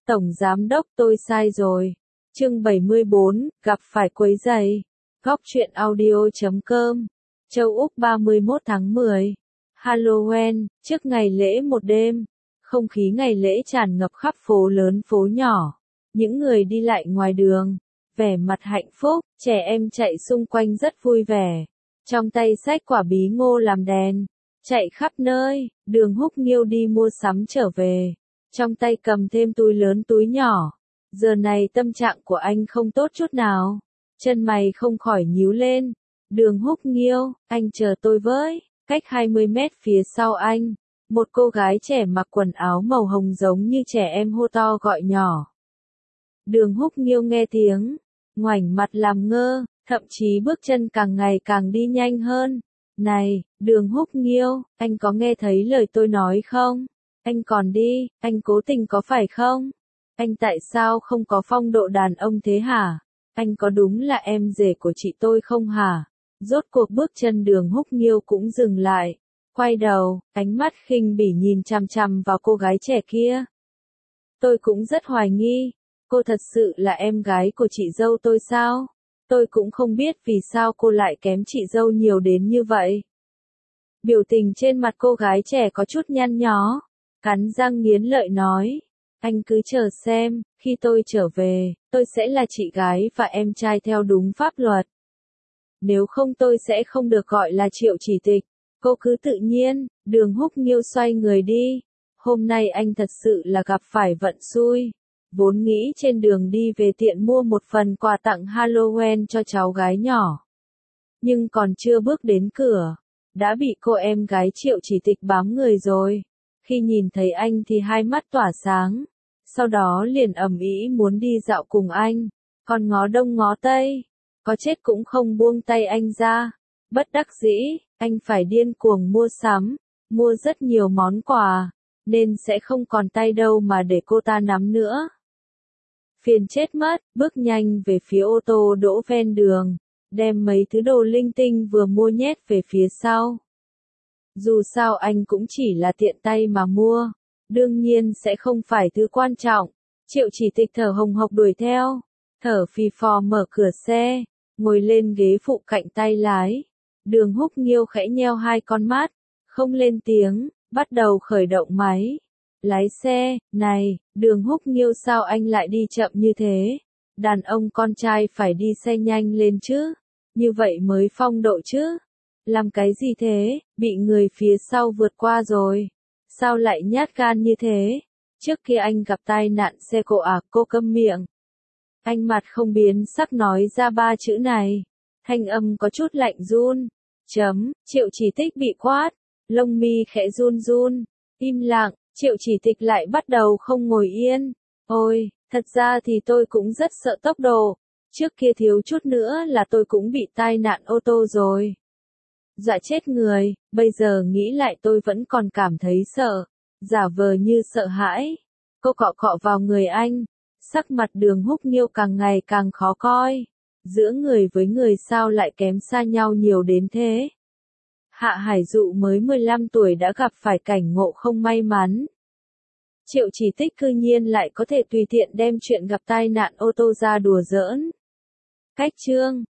Tổng giám đốc tôi sai rồi. Chương 74, gặp phải quấy rầy. Góc truyện audio.com. Châu Úc 31 tháng 10. Halloween, trước ngày lễ một đêm. Không khí ngày lễ tràn ngập khắp phố lớn phố nhỏ. Những người đi lại ngoài đường, vẻ mặt hạnh phúc, trẻ em chạy xung quanh rất vui vẻ. Trong tay xách quả bí ngô làm đèn, chạy khắp nơi. Đường Húc Nghiêu đi mua sắm trở về, trong tay cầm thêm túi lớn túi nhỏ. Giờ này tâm trạng của anh không tốt chút nào, chân mày không khỏi nhíu lên. Đường Húc Nghiêu, anh chờ tôi với. Cách 20 mét phía sau anh, một cô gái trẻ mặc quần áo màu hồng giống như trẻ em hô to gọi nhỏ. Đường Húc Nghiêu nghe tiếng, ngoảnh mặt làm ngơ, thậm chí bước chân càng ngày càng đi nhanh hơn. Này, Đường Húc Nghiêu, anh có nghe thấy lời tôi nói không? Anh còn đi, anh cố tình có phải không? Anh tại sao không có phong độ đàn ông thế hả? Anh có đúng là em rể của chị tôi không hả? Rốt cuộc bước chân Đường Húc Nghiêu cũng dừng lại, quay đầu, ánh mắt khinh bỉ nhìn chằm chằm vào cô gái trẻ kia. Tôi cũng rất hoài nghi, cô thật sự là em gái của chị dâu tôi sao? Tôi cũng không biết vì sao cô lại kém chị dâu nhiều đến như vậy. Biểu tình trên mặt cô gái trẻ có chút nhăn nhó, cắn răng nghiến lợi nói. Anh cứ chờ xem, khi tôi trở về, tôi sẽ là chị gái và em trai theo đúng pháp luật. Nếu không tôi sẽ không được gọi là Triệu Chỉ Tịch. Cô cứ tự nhiên. Đường Húc Nghiêu xoay người đi. Hôm nay anh thật sự là gặp phải vận xui. Vốn nghĩ trên đường đi về tiện mua một phần quà tặng Halloween cho cháu gái nhỏ. Nhưng còn chưa bước đến cửa, đã bị cô em gái Triệu Chỉ Tịch bám người rồi. Khi nhìn thấy anh thì hai mắt tỏa sáng. Sau đó liền ầm ĩ muốn đi dạo cùng anh. Còn ngó đông ngó tây, có chết cũng không buông tay anh ra. Bất đắc dĩ, anh phải điên cuồng mua sắm, mua rất nhiều món quà, nên sẽ không còn tay đâu mà để cô ta nắm nữa. Phiền chết mất, bước nhanh về phía ô tô đỗ ven đường, đem mấy thứ đồ linh tinh vừa mua nhét về phía sau. Dù sao anh cũng chỉ là tiện tay mà mua, đương nhiên sẽ không phải thứ quan trọng. Triệu Chỉ Tịch thở hồng hộc đuổi theo, thở phì phò mở cửa xe, ngồi lên ghế phụ cạnh tay lái. Đường Húc Nghiêu khẽ nheo hai con mắt, không lên tiếng, bắt đầu khởi động máy. Lái xe, này, Đường Húc Nghiêu sao anh lại đi chậm như thế? Đàn ông con trai phải đi xe nhanh lên chứ, như vậy mới phong độ chứ. Làm cái gì thế, bị người phía sau vượt qua rồi. Sao lại nhát gan như thế? Trước kia anh gặp tai nạn xe cộ à? Cô câm miệng. Anh mặt không biến sắc nói ra ba chữ này. Thanh âm có chút lạnh run. Triệu Chỉ Tịch bị quát. Lông mi khẽ run run. Im lặng, Triệu Chỉ Tịch lại bắt đầu không ngồi yên. Ôi, thật ra thì tôi cũng rất sợ tốc độ. Trước kia thiếu chút nữa là tôi cũng bị tai nạn ô tô rồi. Dọa chết người, bây giờ nghĩ lại tôi vẫn còn cảm thấy sợ. Giả vờ như sợ hãi. Cô cọ cọ vào người anh. Sắc mặt Đường Húc Nghiêu càng ngày càng khó coi. Giữa người với người sao lại kém xa nhau nhiều đến thế. Hạ Hải Dụ mới 15 tuổi đã gặp phải cảnh ngộ không may mắn. Triệu Chỉ Tịch cư nhiên lại có thể tùy tiện đem chuyện gặp tai nạn ô tô ra đùa giỡn. Cách chương